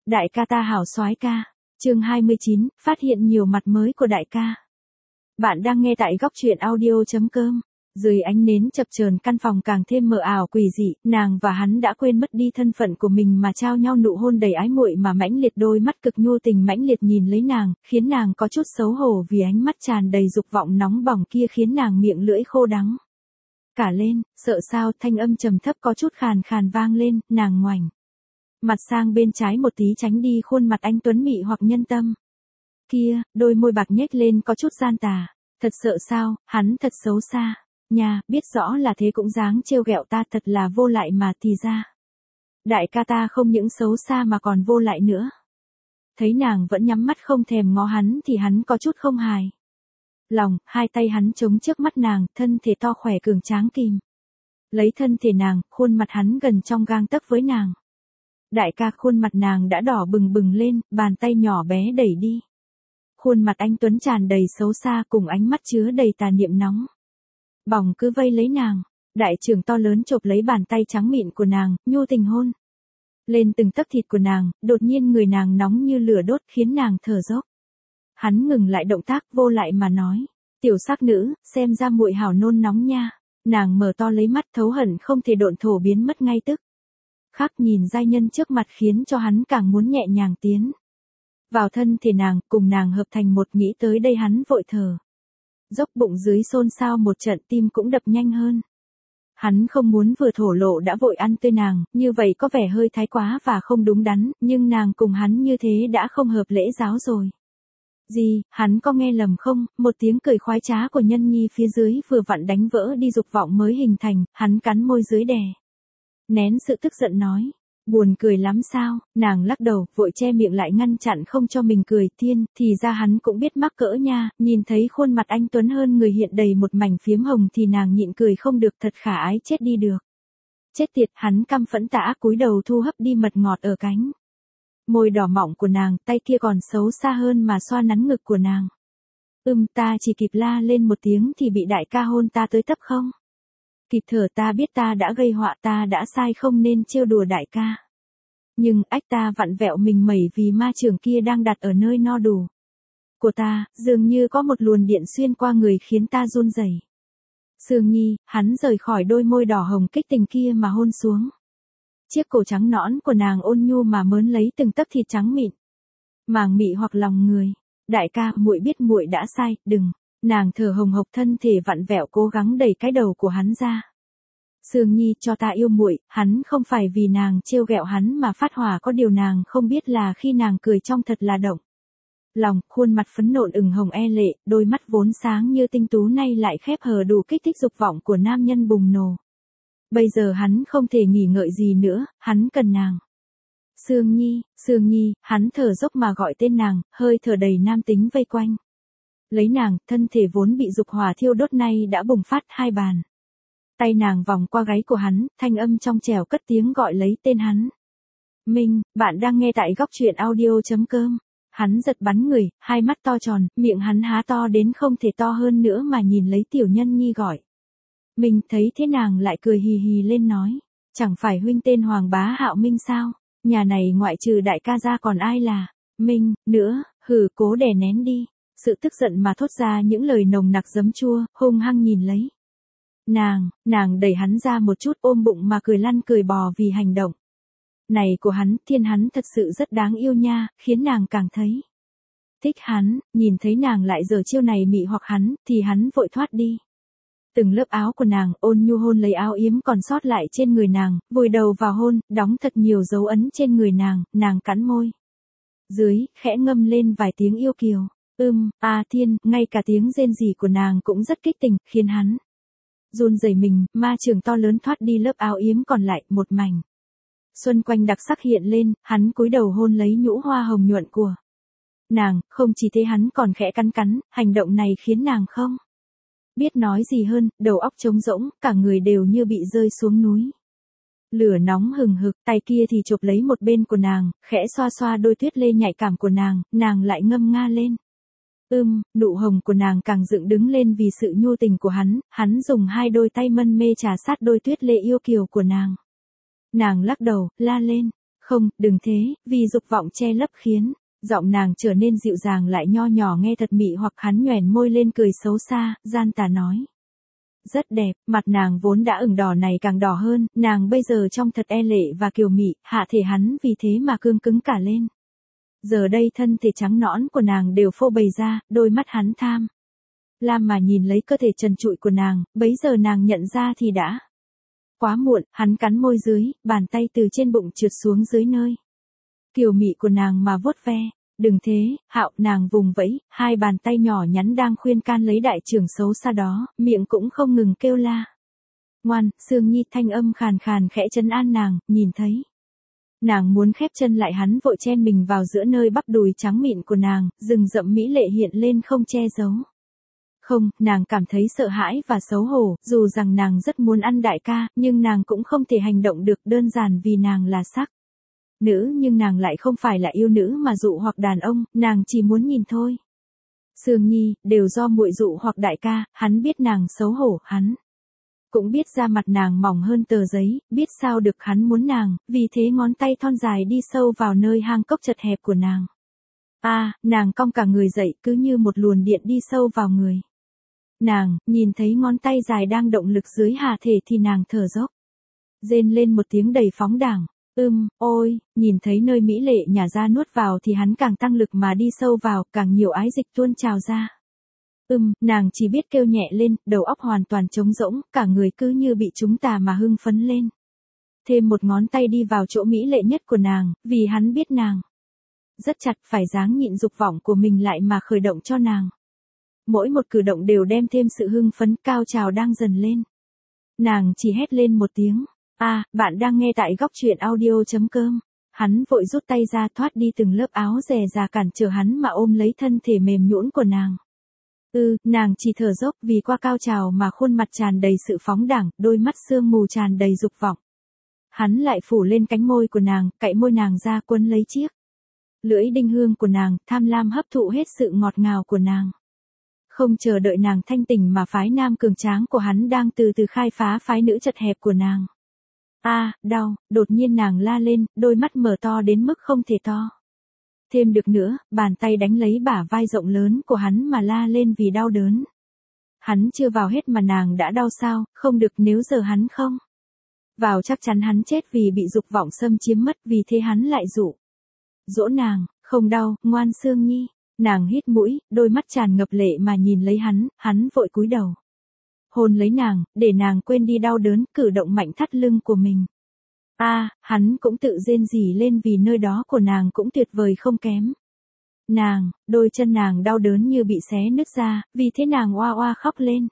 Đại ca ta hảo soái ca. Chương 29, phát hiện nhiều mặt mới của đại ca. Bạn đang nghe tại góc truyện audio.com. Dưới ánh nến chập chờn căn phòng càng thêm mờ ảo quỷ dị, nàng và hắn đã quên mất đi thân phận của mình mà trao nhau nụ hôn đầy ái muội mà mãnh liệt, đôi mắt cực nhu tình mãnh liệt nhìn lấy nàng, khiến nàng có chút xấu hổ vì ánh mắt tràn đầy dục vọng nóng bỏng kia khiến nàng miệng lưỡi khô đắng cả lên, sợ sao, thanh âm trầm thấp có chút khàn khàn vang lên, nàng ngoảnh mặt sang bên trái một tí tránh đi khuôn mặt anh tuấn mị hoặc nhân tâm. Kia, đôi môi bạc nhếch lên có chút gian tà, thật sợ sao, hắn thật xấu xa. Nhà, biết rõ là thế cũng dáng trêu ghẹo ta, thật là vô lại mà thì ra. Đại ca ta không những xấu xa mà còn vô lại nữa. Thấy nàng vẫn nhắm mắt không thèm ngó hắn thì hắn có chút không hài lòng, hai tay hắn chống trước mắt nàng, thân thể to khỏe cường tráng kìm lấy thân thể nàng, khuôn mặt hắn gần trong gang tấc với nàng. Đại ca, khuôn mặt nàng đã đỏ bừng bừng lên, bàn tay nhỏ bé đẩy đi. Khuôn mặt anh tuấn tràn đầy xấu xa cùng ánh mắt chứa đầy tà niệm nóng bỏng cứ vây lấy nàng. Đại trưởng to lớn chộp lấy bàn tay trắng mịn của nàng, nhu tình hôn lên từng tấc thịt của nàng, đột nhiên người nàng nóng như lửa đốt khiến nàng thở dốc. Hắn ngừng lại động tác, vô lại mà nói, tiểu sắc nữ, xem ra muội hảo nôn nóng nha. Nàng mở to lấy mắt thấu hận không thể độn thổ biến mất ngay tức khắc, nhìn giai nhân trước mặt khiến cho hắn càng muốn nhẹ nhàng tiến vào thân thể nàng, cùng nàng hợp thành một. Nghĩ tới đây hắn vội thở dốc, bụng dưới xôn xao một trận, tim cũng đập nhanh hơn. Hắn không muốn vừa thổ lộ đã vội ăn tươi nàng, như vậy có vẻ hơi thái quá và không đúng đắn, nhưng nàng cùng hắn như thế đã không hợp lễ giáo rồi. Gì, hắn có nghe lầm không? Một tiếng cười khoái trá của nhân nhi phía dưới vừa vặn đánh vỡ đi dục vọng mới hình thành, hắn cắn môi dưới đè nén sự tức giận nói. Buồn cười lắm sao? Nàng lắc đầu, vội che miệng lại ngăn chặn không cho mình cười. Thiên, thì ra hắn cũng biết mắc cỡ nha. Nhìn thấy khuôn mặt anh tuấn hơn người hiện đầy một mảnh phiếm hồng thì nàng nhịn cười không được, thật khả ái chết đi được. Chết tiệt, hắn căm phẫn tả cúi đầu thu hấp đi mật ngọt ở cánh môi đỏ mọng của nàng, tay kia còn xấu xa hơn mà xoa nắn ngực của nàng. Ta chỉ kịp la lên một tiếng thì bị đại ca hôn ta tới tấp không kịp thở. Ta biết ta đã gây họa, ta đã sai, không nên trêu đùa đại ca. Nhưng ách, ta vặn vẹo mình mẩy vì ma trưởng kia đang đặt ở nơi no đủ của ta, dường như có một luồn điện xuyên qua người khiến ta run rẩy. Sương Nhi, hắn rời khỏi đôi môi đỏ hồng kích tình kia mà hôn xuống chiếc cổ trắng nõn của nàng, ôn nhu mà mớn lấy từng tấc thịt trắng mịn màng mị hoặc lòng người. Đại ca, muội biết muội đã sai, đừng. Nàng thở hồng hộc, thân thể vặn vẹo cố gắng đẩy cái đầu của hắn ra. Sương Nhi, cho ta yêu muội. Hắn không phải vì nàng trêu ghẹo hắn mà phát hỏa, có điều nàng không biết là khi nàng cười trong thật là động lòng, khuôn mặt phấn nộn ửng hồng e lệ, đôi mắt vốn sáng như tinh tú nay lại khép hờ đủ kích thích dục vọng của nam nhân bùng nổ. Bây giờ hắn không thể nghỉ ngợi gì nữa, hắn cần nàng. Sương Nhi, hắn thở dốc mà gọi tên nàng, hơi thở đầy nam tính vây quanh lấy nàng, thân thể vốn bị dục hỏa thiêu đốt nay đã bùng phát. Hai bàn tay nàng vòng qua gáy của hắn, thanh âm trong trẻo cất tiếng gọi lấy tên hắn. Minh, bạn đang nghe tại góc truyện audio.com. Hắn giật bắn người, hai mắt to tròn, miệng hắn há to đến không thể to hơn nữa mà nhìn lấy tiểu nhân nhi gọi. Minh thấy thế nàng lại cười hì hì lên nói. Chẳng phải huynh tên Hoàng Bá Hạo Minh sao? Nhà này ngoại trừ đại ca ra còn ai là Minh nữa? Hừ, cố đè nén đi sự tức giận mà thốt ra những lời nồng nặc giấm chua, hung hăng nhìn lấy nàng đẩy hắn ra một chút, ôm bụng mà cười lăn cười bò vì hành động này của hắn. Thiên, hắn thật sự rất đáng yêu nha, khiến nàng càng thấy thích hắn. Nhìn thấy nàng lại giở chiêu này mị hoặc hắn, thì hắn vội thoát đi từng lớp áo của nàng, ôn nhu hôn lấy áo yếm còn sót lại trên người nàng, vùi đầu vào hôn, đóng thật nhiều dấu ấn trên người nàng. Nàng cắn môi dưới, khẽ ngâm lên vài tiếng yêu kiều. Thiên, ngay cả tiếng rên rỉ của nàng cũng rất kích tình, khiến hắn run rẩy mình. Ma trường to lớn thoát đi lớp áo yếm còn lại, một mảnh xuân quanh đặc sắc hiện lên. Hắn cúi đầu hôn lấy nhũ hoa hồng nhuận của nàng, không chỉ thế hắn còn khẽ cắn, hành động này khiến nàng không biết nói gì hơn, đầu óc trống rỗng, cả người đều như bị rơi xuống núi lửa nóng hừng hực. Tay kia thì chộp lấy một bên của nàng, khẽ xoa xoa đôi tuyết lê nhạy cảm của nàng lại ngâm nga lên. Nụ hồng của nàng càng dựng đứng lên vì sự nhu tình của hắn dùng hai đôi tay mân mê trà sát đôi tuyết lê yêu kiều của nàng. Nàng lắc đầu, la lên, Không, đừng thế, vì dục vọng che lấp khiến giọng nàng trở nên dịu dàng lại nho nhỏ nghe thật mị hoặc hắn nhoẻn môi lên cười xấu xa, gian tà nói. Rất đẹp, mặt nàng vốn đã ửng đỏ này càng đỏ hơn, nàng bây giờ trông thật e lệ và kiều mị, hạ thể hắn vì thế mà cương cứng cả lên. Giờ đây thân thể trắng nõn của nàng đều phô bày ra, đôi mắt hắn tham lam mà nhìn lấy cơ thể trần trụi của nàng, bấy giờ nàng nhận ra thì đã quá muộn, hắn cắn môi dưới, bàn tay từ trên bụng trượt xuống dưới nơi kiều mị của nàng mà vuốt ve. Đừng thế, Hạo, nàng vùng vẫy, hai bàn tay nhỏ nhắn đang khuyên can lấy đại trưởng xấu xa đó, miệng cũng không ngừng kêu la. Ngoan, Sương Nhi thanh âm khàn khàn khẽ trấn an nàng, nhìn thấy. Nàng muốn khép chân lại hắn vội chen mình vào giữa nơi bắp đùi trắng mịn của nàng, rừng rậm mỹ lệ hiện lên không che giấu. Không, nàng cảm thấy sợ hãi và xấu hổ, dù rằng nàng rất muốn ăn đại ca, nhưng nàng cũng không thể hành động được đơn giản vì nàng là sắc nữ nhưng nàng lại không phải là yêu nữ mà dụ hoặc đàn ông, nàng chỉ muốn nhìn thôi. Sương Nhi, đều do muội dụ hoặc đại ca, hắn biết nàng xấu hổ, hắn cũng biết da mặt nàng mỏng hơn tờ giấy, biết sao được hắn muốn nàng, vì thế ngón tay thon dài đi sâu vào nơi hang cốc chật hẹp của nàng. Nàng cong cả người dậy cứ như một luồn điện đi sâu vào người. Nàng, nhìn thấy ngón tay dài đang động lực dưới hạ thể thì nàng thở dốc. Rên lên một tiếng đầy phóng đảng. Ôi, nhìn thấy nơi mỹ lệ nhả ra nuốt vào thì hắn càng tăng lực mà đi sâu vào, càng nhiều ái dịch tuôn trào ra. Nàng chỉ biết kêu nhẹ lên, đầu óc hoàn toàn trống rỗng, cả người cứ như bị chúng tà mà hưng phấn lên. Thêm một ngón tay đi vào chỗ mỹ lệ nhất của nàng, vì hắn biết nàng rất chặt phải dáng nhịn dục vọng của mình lại mà khởi động cho nàng. Mỗi một cử động đều đem thêm sự hưng phấn cao trào đang dần lên. Nàng chỉ hét lên một tiếng. Bạn đang nghe tại góc truyện audio.com. Hắn vội rút tay ra thoát đi từng lớp áo dè dà cản trở hắn mà ôm lấy thân thể mềm nhũn của nàng. Nàng chỉ thở dốc vì qua cao trào mà khuôn mặt tràn đầy sự phóng đảng, đôi mắt sương mù tràn đầy dục vọng. Hắn lại phủ lên cánh môi của nàng, cạy môi nàng ra quấn lấy chiếc lưỡi đinh hương của nàng, tham lam hấp thụ hết sự ngọt ngào của nàng. Không chờ đợi nàng thanh tỉnh mà phái nam cường tráng của hắn đang từ từ khai phá phái nữ chật hẹp của nàng. Đau, đột nhiên nàng la lên, đôi mắt mở to đến mức không thể to thêm được nữa, bàn tay đánh lấy bả vai rộng lớn của hắn mà la lên vì đau đớn. Hắn chưa vào hết mà nàng đã đau sao, không được, nếu giờ hắn không vào chắc chắn hắn chết vì bị dục vọng xâm chiếm mất, vì thế hắn lại dỗ nàng, không đau, ngoan Sương Nhi. Nàng hít mũi, đôi mắt tràn ngập lệ mà nhìn lấy hắn vội cúi đầu. Hôn lấy nàng, để nàng quên đi đau đớn, cử động mạnh thắt lưng của mình. Hắn cũng tự rên rỉ lên vì nơi đó của nàng cũng tuyệt vời không kém. Đôi chân nàng đau đớn như bị xé nứt ra, vì thế nàng oa oa khóc lên.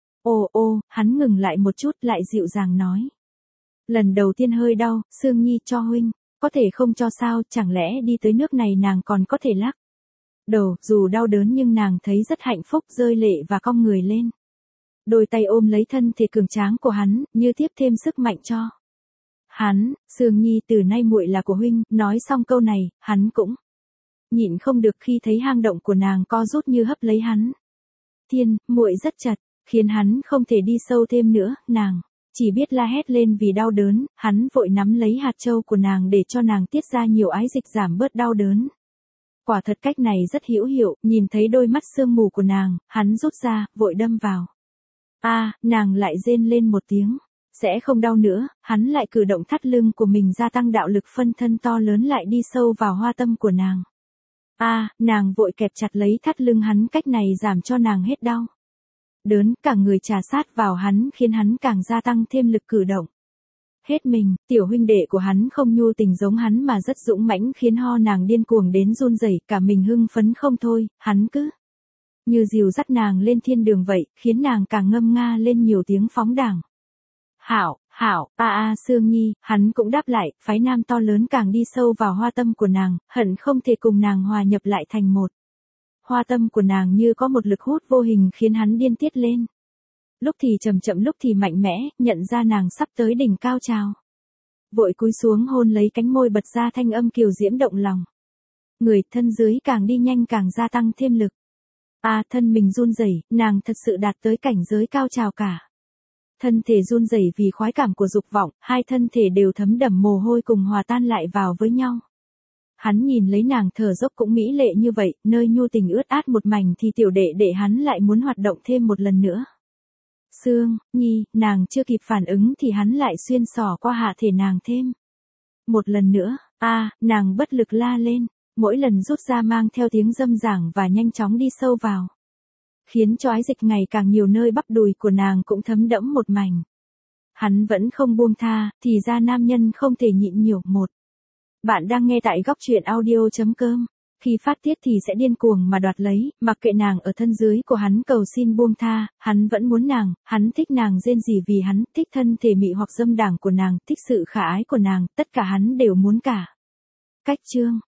Hắn ngừng lại một chút lại dịu dàng nói. Lần đầu tiên hơi đau, Sương Nhi cho huynh, có thể không cho sao, chẳng lẽ đi tới nước này nàng còn có thể lắc đầu, dù đau đớn nhưng nàng thấy rất hạnh phúc, rơi lệ và cong người lên. Đôi tay ôm lấy thân thể cường tráng của hắn, như tiếp thêm sức mạnh cho hắn. Sương Nhi, từ nay muội là của huynh. Nói xong câu này, hắn cũng nhịn không được khi thấy hang động của nàng co rút như hấp lấy hắn. Muội rất chặt, khiến hắn không thể đi sâu thêm nữa. Nàng chỉ biết la hét lên vì đau đớn. Hắn vội nắm lấy hạt châu của nàng để cho nàng tiết ra nhiều ái dịch giảm bớt đau đớn. Quả thật cách này rất hữu hiệu, nhìn thấy đôi mắt sương mù của nàng, hắn rút ra, vội đâm vào. Nàng lại rên lên một tiếng. Sẽ không đau nữa, hắn lại cử động thắt lưng của mình gia tăng đạo lực phân thân to lớn lại đi sâu vào hoa tâm của nàng. Nàng vội kẹp chặt lấy thắt lưng hắn, cách này giảm cho nàng hết đau đớn, cả người trà sát vào hắn khiến hắn càng gia tăng thêm lực cử động. Hết mình, tiểu huynh đệ của hắn không nhu tình giống hắn mà rất dũng mãnh khiến ho nàng điên cuồng đến run rẩy, cả mình hưng phấn không thôi, hắn cứ như dìu dắt nàng lên thiên đường vậy, khiến nàng càng ngâm nga lên nhiều tiếng phóng đảng. Hảo, Sương Nhi, hắn cũng đáp lại, phái nam to lớn càng đi sâu vào hoa tâm của nàng, hận không thể cùng nàng hòa nhập lại thành một. Hoa tâm của nàng như có một lực hút vô hình khiến hắn điên tiết lên. Lúc thì chậm chậm lúc thì mạnh mẽ, nhận ra nàng sắp tới đỉnh cao trào. Vội cúi xuống hôn lấy cánh môi bật ra thanh âm kiều diễm động lòng. Người thân dưới càng đi nhanh càng gia tăng thêm lực. Thân mình run rẩy, nàng thật sự đạt tới cảnh giới cao trào cả. thân thể run rẩy vì khoái cảm của dục vọng, hai thân thể đều thấm đẫm mồ hôi cùng hòa tan lại vào với nhau. Hắn nhìn lấy nàng thở dốc cũng mỹ lệ như vậy, nơi nhu tình ướt át một mảnh thì tiểu đệ đệ hắn lại muốn hoạt động thêm một lần nữa. Sương, Nhi, nàng chưa kịp phản ứng thì hắn lại xuyên xỏ qua hạ thể nàng thêm. Một lần nữa, nàng bất lực la lên, mỗi lần rút ra mang theo tiếng râm rảng và nhanh chóng đi sâu vào. Khiến cho ái dịch ngày càng nhiều nơi bắp đùi của nàng cũng thấm đẫm một mảnh. Hắn vẫn không buông tha, thì ra nam nhân không thể nhịn nhiều. Bạn đang nghe tại góc truyện audio.com. Khi phát tiết thì sẽ điên cuồng mà đoạt lấy, mặc kệ nàng ở thân dưới của hắn cầu xin buông tha, hắn vẫn muốn nàng, hắn thích nàng rên rỉ vì hắn, thích thân thể mị hoặc dâm đảng của nàng, thích sự khả ái của nàng, tất cả hắn đều muốn cả. Cách chương